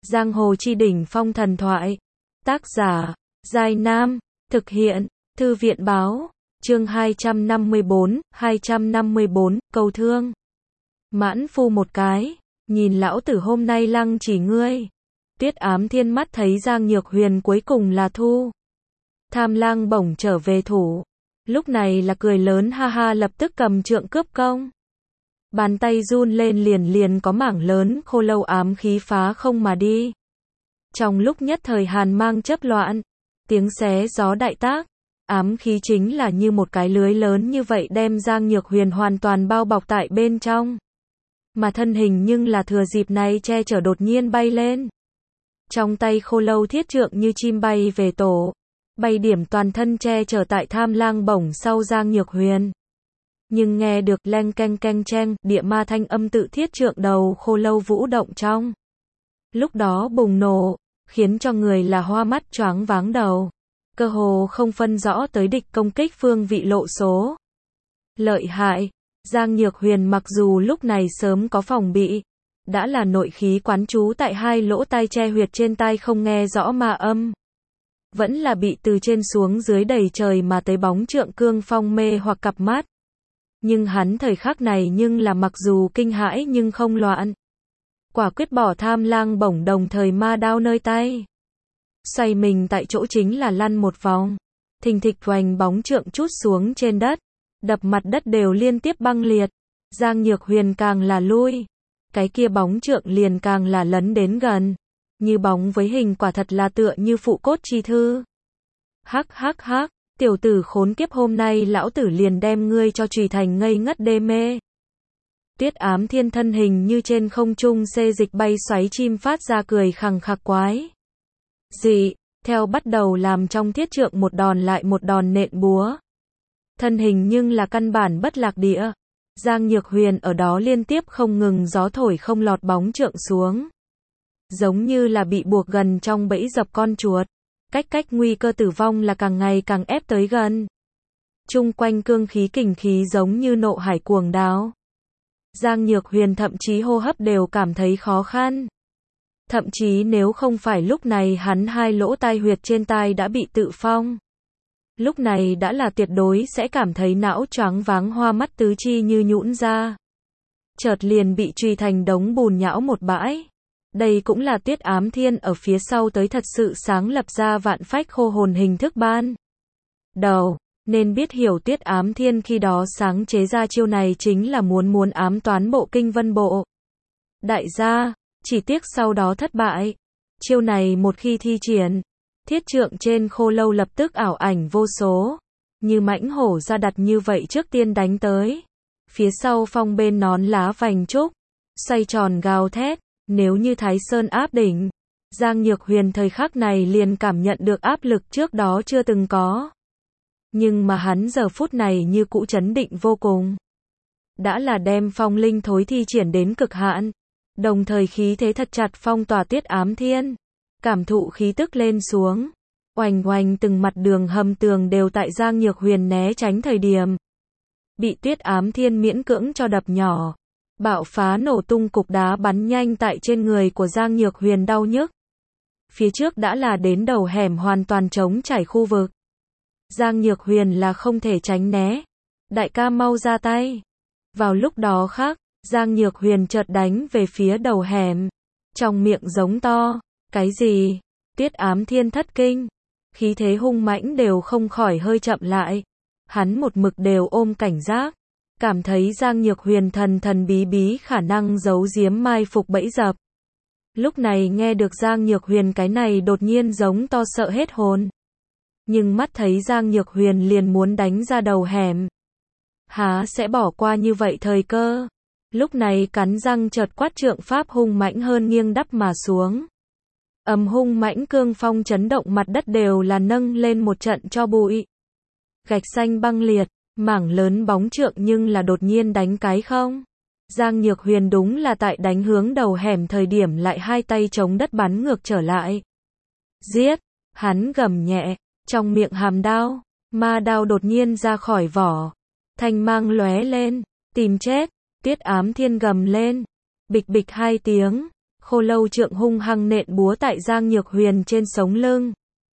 Giang hồ chi đỉnh phong thần thoại. Tác giả, Giai Nam. Thực hiện, Thư viện Báo. Chương 254, cầu thương. Mãn phu một cái, nhìn lão tử hôm nay lăng chỉ ngươi. Tuyết Ám Thiên mắt thấy Giang Nhược Huyền cuối cùng là thu Tham Lang bổng trở về thủ. Lúc này là cười lớn ha ha, lập tức cầm trượng cướp công. Bàn tay run lên liền có mảng lớn khô lâu ám khí phá không mà đi. Trong lúc nhất thời hàn mang chấp loạn, tiếng xé gió đại tác, ám khí chính là như một cái lưới lớn như vậy đem Giang Nhược Huyền hoàn toàn bao bọc tại bên trong. Mà thân hình nhưng là thừa dịp này che chở đột nhiên bay lên. Trong tay khô lâu thiết trượng như chim bay về tổ, bay điểm toàn thân che chở tại Tham Lang bổng sau Giang Nhược Huyền. Nhưng nghe được leng keng keng cheng, địa ma thanh âm tự thiết trượng đầu khô lâu vũ động trong. Lúc đó bùng nổ, khiến cho người là hoa mắt choáng váng đầu. Cơ hồ không phân rõ tới địch công kích phương vị lộ số. Lợi hại, Giang Nhược Huyền mặc dù lúc này sớm có phòng bị, đã là nội khí quán trú tại hai lỗ tai che huyệt trên tai không nghe rõ ma âm. Vẫn là bị từ trên xuống dưới đầy trời mà tới bóng trượng cương phong mê hoặc cặp mắt. Nhưng hắn thời khắc này nhưng là mặc dù kinh hãi nhưng không loạn. Quả quyết bỏ Tham Lang bổng đồng thời ma đao nơi tay. Xoay mình tại chỗ chính là lăn một vòng. Thình thịch hoành bóng trượng trút xuống trên đất. Đập mặt đất đều liên tiếp băng liệt. Giang Nhược Huyền càng là lui. Cái kia bóng trượng liền càng là lấn đến gần. Như bóng với hình quả thật là tựa như phụ cốt chi thư. Hắc hắc hắc. Tiểu tử khốn kiếp, hôm nay lão tử liền đem ngươi cho trùy thành ngây ngất đê mê. Tuyết Ám Thiên thân hình như trên không trung xê dịch bay xoáy chim phát ra cười khằng khặc quái dị, theo bắt đầu làm trong thiết trượng một đòn lại một đòn nện búa. Thân hình nhưng là căn bản bất lạc địa. Giang Nhược Huyền ở đó liên tiếp không ngừng gió thổi không lọt bóng trượng xuống. Giống như là bị buộc gần trong bẫy dập con chuột. Cách nguy cơ tử vong là càng ngày càng ép tới gần. Chung quanh cương khí kình khí giống như nộ hải cuồng đáo. Giang Nhược Huyền thậm chí hô hấp đều cảm thấy khó khăn. Thậm chí nếu không phải lúc này hắn hai lỗ tai huyệt trên tai đã bị tự phong. Lúc này đã là tuyệt đối sẽ cảm thấy não choáng váng hoa mắt tứ chi như nhũn ra. Chợt liền bị truy thành đống bùn nhão một bãi. Đây cũng là Tuyết Ám Thiên ở phía sau tới thật sự sáng lập ra vạn phách khô hồn hình thức ban đầu. Nên biết hiểu Tuyết Ám Thiên khi đó sáng chế ra chiêu này chính là muốn ám toán bộ kinh vân bộ. Đại gia, chỉ tiếc sau đó thất bại. Chiêu này một khi thi triển, thiết trượng trên khô lâu lập tức ảo ảnh vô số. Như mãnh hổ ra đặt như vậy trước tiên đánh tới. Phía sau phong bên nón lá vành trúc, xoay tròn gào thét. Nếu như Thái Sơn áp đỉnh, Giang Nhược Huyền thời khắc này liền cảm nhận được áp lực trước đó chưa từng có. Nhưng mà hắn giờ phút này như cũ chấn định vô cùng. Đã là đem phong linh thối thi triển đến cực hạn. Đồng thời khí thế thật chặt phong tỏa Tuyết Ám Thiên. Cảm thụ khí tức lên xuống. Oành oành từng mặt đường hầm tường đều tại Giang Nhược Huyền né tránh thời điểm. Bị Tuyết Ám Thiên miễn cưỡng cho đập nhỏ. Bạo phá nổ tung cục đá bắn nhanh tại trên người của Giang Nhược Huyền đau nhức. Phía trước đã là đến đầu hẻm hoàn toàn trống trải khu vực. Giang Nhược Huyền là không thể tránh né. Đại ca mau ra tay. Vào lúc đó khác, Giang Nhược Huyền chợt đánh về phía đầu hẻm. Trong miệng giống to. Cái gì? Tuyết Ám Thiên thất kinh. Khí thế hung mãnh đều không khỏi hơi chậm lại. Hắn một mực đều ôm cảnh giác. Cảm thấy Giang Nhược Huyền thần bí khả năng giấu giếm mai phục bẫy dập. Lúc này nghe được Giang Nhược Huyền cái này đột nhiên giống to sợ hết hồn. Nhưng mắt thấy Giang Nhược Huyền liền muốn đánh ra đầu hẻm. Há sẽ bỏ qua như vậy thời cơ. Lúc này cắn răng chợt quát trượng pháp hung mãnh hơn nghiêng đắp mà xuống. Hung mãnh cương phong chấn động mặt đất đều là nâng lên một trận cho bụi. Gạch xanh băng liệt. Mảng lớn bóng trượng nhưng là đột nhiên đánh cái không. Giang Nhược Huyền đúng là tại đánh hướng đầu hẻm thời điểm lại hai tay chống đất bắn ngược trở lại. Giết! Hắn gầm nhẹ, trong miệng hàm đao, ma đao đột nhiên ra khỏi vỏ. Thanh mang lóe lên, tìm chết, Tuyết Ám Thiên gầm lên. Bịch bịch hai tiếng, Khô Lâu Trượng hung hăng nện búa tại Giang Nhược Huyền trên sống lưng.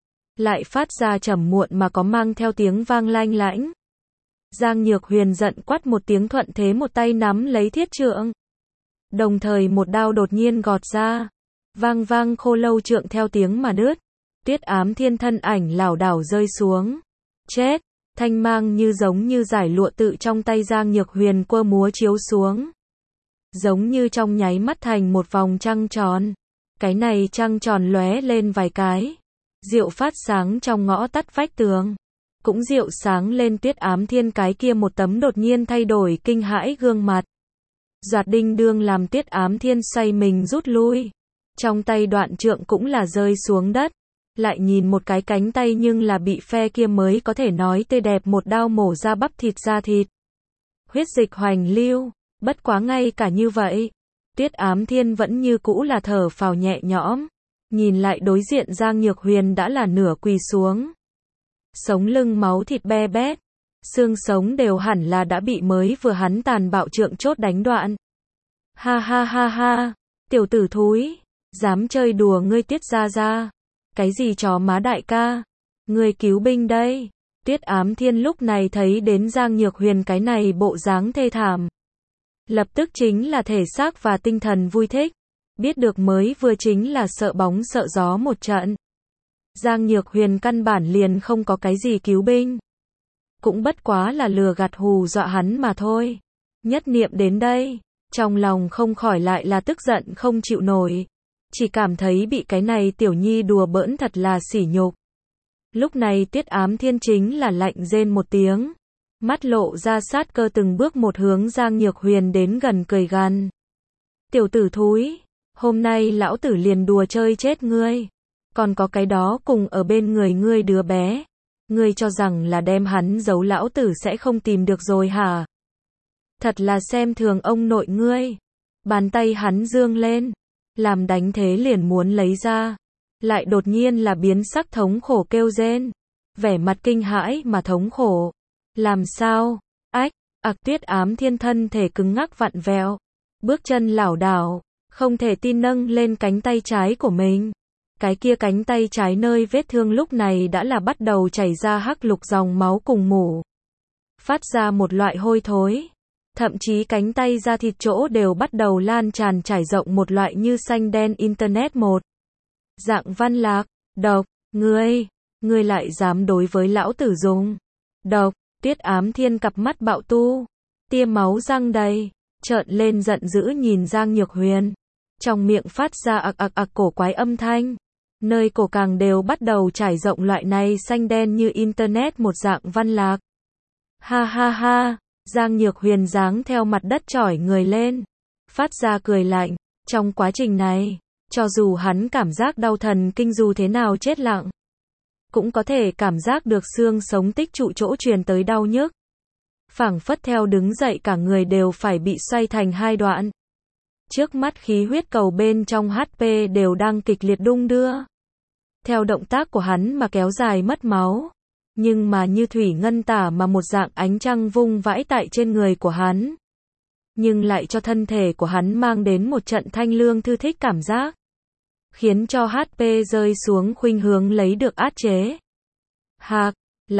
Lại phát ra trầm muộn mà có mang theo tiếng vang lanh lảnh. Giang Nhược Huyền giận quát một tiếng, thuận thế một tay nắm lấy thiết trượng. Đồng thời một đao đột nhiên gọt ra. Vang vang, Khô Lâu Trượng theo tiếng mà đứt. Tuyết Ám Thiên thân ảnh lảo đảo rơi xuống. Chết! Thanh mang giống như giải lụa tự trong tay Giang Nhược Huyền quơ múa chiếu xuống. Giống như trong nháy mắt thành một vòng trăng tròn. Cái này trăng tròn lóe lên vài cái. Diệu phát sáng trong ngõ tắt vách tường. Cũng diệu sáng lên Tuyết Ám Thiên cái kia một tấm đột nhiên thay đổi kinh hãi gương mặt. Doạt đinh đương làm Tuyết Ám Thiên xoay mình rút lui. Trong tay đoạn trượng cũng là rơi xuống đất. Lại nhìn một cái cánh tay nhưng là bị phe kia mới có thể nói tê đẹp một đao mổ ra bắp thịt ra thịt. Huyết dịch hoành lưu, bất quá ngay cả như vậy. Tuyết Ám Thiên vẫn như cũ là thở phào nhẹ nhõm. Nhìn lại đối diện Giang Nhược Huyền đã là nửa quỳ xuống. Sống lưng máu thịt be bét. Xương sống đều hẳn là đã bị mới vừa hắn tàn bạo trượng chốt đánh đoạn. Ha ha ha ha, tiểu tử thúi, dám chơi đùa ngươi Tiết gia gia. Cái gì chó má đại ca? Ngươi cứu binh đây. Tuyết Ám Thiên lúc này thấy đến Giang Nhược Huyền cái này bộ dáng thê thảm. Lập tức chính là thể xác và tinh thần vui thích. Biết được mới vừa chính là sợ bóng sợ gió một trận. Giang Nhược Huyền căn bản liền không có cái gì cứu binh. Cũng bất quá là lừa gạt hù dọa hắn mà thôi. Nhất niệm đến đây, trong lòng không khỏi lại là tức giận không chịu nổi. Chỉ cảm thấy bị cái này tiểu nhi đùa bỡn thật là sỉ nhục. Lúc này Tuyết Ám Thiên chính là lạnh rên một tiếng. Mắt lộ ra sát cơ từng bước một hướng Giang Nhược Huyền đến gần cười gằn. Tiểu tử thúi, hôm nay lão tử liền đùa chơi chết ngươi. Còn có cái đó cùng ở bên người ngươi đứa bé. Ngươi cho rằng là đem hắn giấu lão tử sẽ không tìm được rồi hả? Thật là xem thường ông nội ngươi. Bàn tay hắn dương lên. Làm đánh thế liền muốn lấy ra. Lại đột nhiên là biến sắc thống khổ kêu rên. Vẻ mặt kinh hãi mà thống khổ. Làm sao? Ách, Tuyết Ám Thiên thân thể cứng ngắc vặn vẹo. Bước chân lảo đảo. Không thể tin nâng lên cánh tay trái của mình. Cái kia cánh tay trái nơi vết thương lúc này đã là bắt đầu chảy ra hắc lục dòng máu cùng mủ. Phát ra một loại hôi thối. Thậm chí cánh tay da thịt chỗ đều bắt đầu lan tràn trải rộng một loại như xanh đen internet một. Dạng văn lạc, độc, ngươi lại dám đối với lão tử dùng. Độc, Tuyết Ám Thiên cặp mắt bạo tu. Tia máu răng đầy, trợn lên giận dữ nhìn Giang Nhược Huyền. Trong miệng phát ra cổ quái âm thanh. Nơi cổ càng đều bắt đầu trải rộng loại này xanh đen như internet một dạng văn lạc. Ha ha ha, Giang Nhược Huyền giáng theo mặt đất chỏi người lên. Phát ra cười lạnh. Trong quá trình này, cho dù hắn cảm giác đau thần kinh dù thế nào chết lặng. Cũng có thể cảm giác được xương sống tích trụ chỗ truyền tới đau nhức. Phảng phất theo đứng dậy cả người đều phải bị xoay thành hai đoạn. Trước mắt khí huyết cầu bên trong HP đều đang kịch liệt đung đưa. Theo động tác của hắn mà kéo dài mất máu. Nhưng mà như thủy ngân tả mà một dạng ánh trăng vung vãi tại trên người của hắn. Nhưng lại cho thân thể của hắn mang đến một trận thanh lương thư thích cảm giác. Khiến cho HP rơi xuống khuynh hướng lấy được áp chế. Hạc,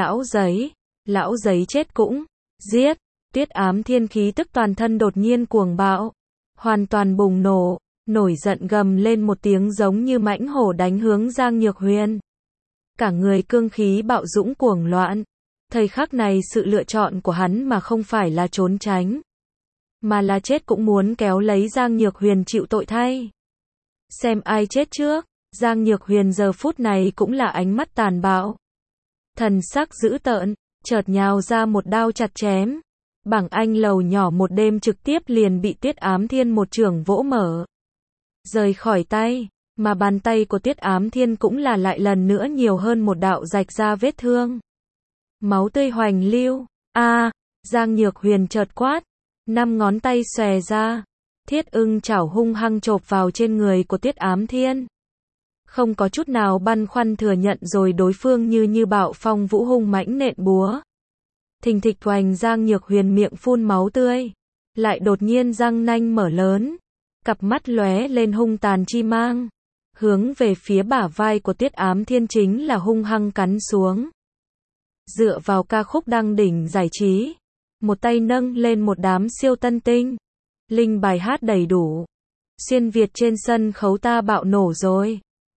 lão giấy chết cũng, giết, Tuyết Ám Thiên khí tức toàn thân đột nhiên cuồng bạo. Hoàn toàn bùng nổ, nổi giận gầm lên một tiếng giống như mãnh hổ đánh hướng Giang Nhược Huyền. Cả người cương khí bạo dũng cuồng loạn. Thời khắc này sự lựa chọn của hắn mà không phải là trốn tránh. Mà là chết cũng muốn kéo lấy Giang Nhược Huyền chịu tội thay. Xem ai chết trước, Giang Nhược Huyền giờ phút này cũng là ánh mắt tàn bạo. Thần sắc dữ tợn, chợt nhào ra một đao chặt chém. Bảng Anh lầu nhỏ một đêm trực tiếp liền bị Tuyết Ám Thiên một chưởng vỗ mở. Rời khỏi tay, mà bàn tay của Tuyết Ám Thiên cũng là lại lần nữa nhiều hơn một đạo rạch ra vết thương. Máu tươi hoành lưu, Giang Nhược Huyền chợt quát, 5 ngón tay xòe ra, thiết ưng chảo hung hăng chộp vào trên người của Tuyết Ám Thiên. Không có chút nào băn khoăn thừa nhận rồi đối phương như bạo phong vũ hung mãnh nện búa. Thình thịch oành, Giang Nhược Huyền miệng phun máu tươi, lại đột nhiên răng nanh mở lớn, Cặp mắt lóe lên hung tàn chi mang, hướng về phía bả vai của Tiết Ám Thiên chính là hung hăng cắn xuống. Dựa vào ca khúc đăng đỉnh giải trí, một tay nâng lên một đám siêu tân tinh, linh bài hát đầy đủ. Xuyên Việt trên sân khấu ta bạo nổ rồi.